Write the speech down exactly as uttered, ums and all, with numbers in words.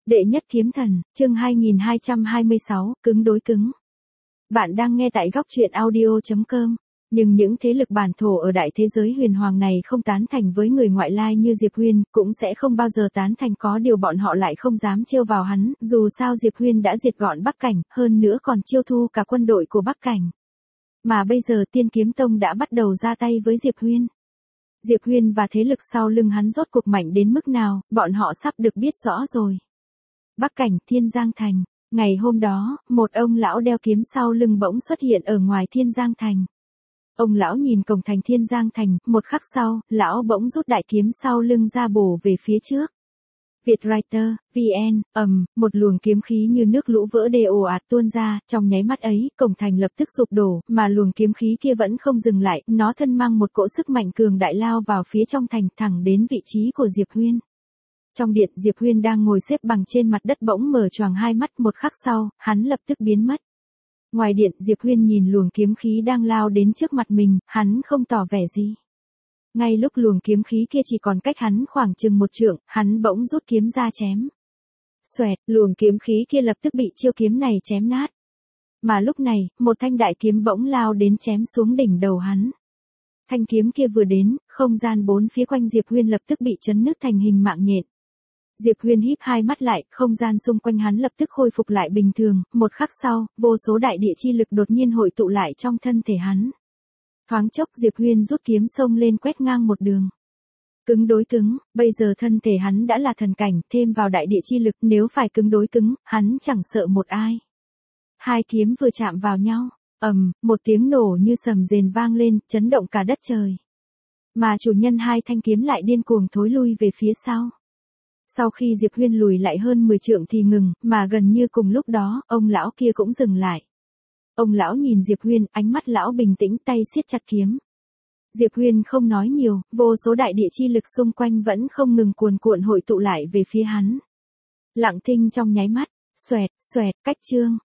Đệ nhất kiếm thần, chương hai nghìn hai trăm hai mươi sáu, cứng đối cứng. Bạn đang nghe tại góc truyện audio chấm com. Nhưng những thế lực bản thổ ở đại thế giới huyền hoàng này không tán thành với người ngoại lai như Diệp Huyên, cũng sẽ không bao giờ tán thành, có điều bọn họ lại không dám trêu vào hắn, dù sao Diệp Huyên đã diệt gọn Bắc Cảnh, hơn nữa còn chiêu thu cả quân đội của Bắc Cảnh. Mà bây giờ Tiên Kiếm Tông đã bắt đầu ra tay với Diệp Huyên. Diệp Huyên và thế lực sau lưng hắn rốt cuộc mạnh đến mức nào, bọn họ sắp được biết rõ rồi. Bắc Cảnh, Thiên Giang Thành. Ngày hôm đó, một ông lão đeo kiếm sau lưng bỗng xuất hiện ở ngoài Thiên Giang Thành. Ông lão nhìn cổng thành Thiên Giang Thành, một khắc sau, lão bỗng rút đại kiếm sau lưng ra bổ về phía trước. Vietwriter, vê en, ầm, một luồng kiếm khí như nước lũ vỡ đê ồ ạt tuôn ra, trong nháy mắt ấy, cổng thành lập tức sụp đổ, mà luồng kiếm khí kia vẫn không dừng lại, nó thân mang một cỗ sức mạnh cường đại lao vào phía trong thành, thẳng đến vị trí của Diệp Huyên. Trong điện, Diệp Huyên đang ngồi xếp bằng trên mặt đất bỗng mở choàng hai mắt, một khắc sau, hắn lập tức biến mất. Ngoài điện, Diệp Huyên nhìn luồng kiếm khí đang lao đến trước mặt mình, hắn không tỏ vẻ gì. Ngay lúc luồng kiếm khí kia chỉ còn cách hắn khoảng chừng một trượng, hắn bỗng rút kiếm ra chém. Xoẹt, luồng kiếm khí kia lập tức bị chiêu kiếm này chém nát. Mà lúc này, một thanh đại kiếm bỗng lao đến chém xuống đỉnh đầu hắn. Thanh kiếm kia vừa đến, không gian bốn phía quanh Diệp Huyên lập tức bị chấn nứt thành hình mạng nhện. Diệp Huyên híp hai mắt lại, không gian xung quanh hắn lập tức khôi phục lại bình thường, một khắc sau, vô số đại địa chi lực đột nhiên hội tụ lại trong thân thể hắn. Thoáng chốc Diệp Huyên rút kiếm xông lên quét ngang một đường. Cứng đối cứng, bây giờ thân thể hắn đã là thần cảnh, thêm vào đại địa chi lực, nếu phải cứng đối cứng, hắn chẳng sợ một ai. Hai kiếm vừa chạm vào nhau, ầm, một tiếng nổ như sầm rền vang lên, chấn động cả đất trời. Mà chủ nhân hai thanh kiếm lại điên cuồng thối lui về phía sau. Sau khi Diệp Huyên lùi lại hơn mười trượng thì ngừng, mà gần như cùng lúc đó, ông lão kia cũng dừng lại. Ông lão nhìn Diệp Huyên, ánh mắt lão bình tĩnh, tay siết chặt kiếm. Diệp Huyên không nói nhiều, vô số đại địa chi lực xung quanh vẫn không ngừng cuồn cuộn hội tụ lại về phía hắn. Lặng thinh trong nháy mắt, xoẹt, xoẹt, cách chương,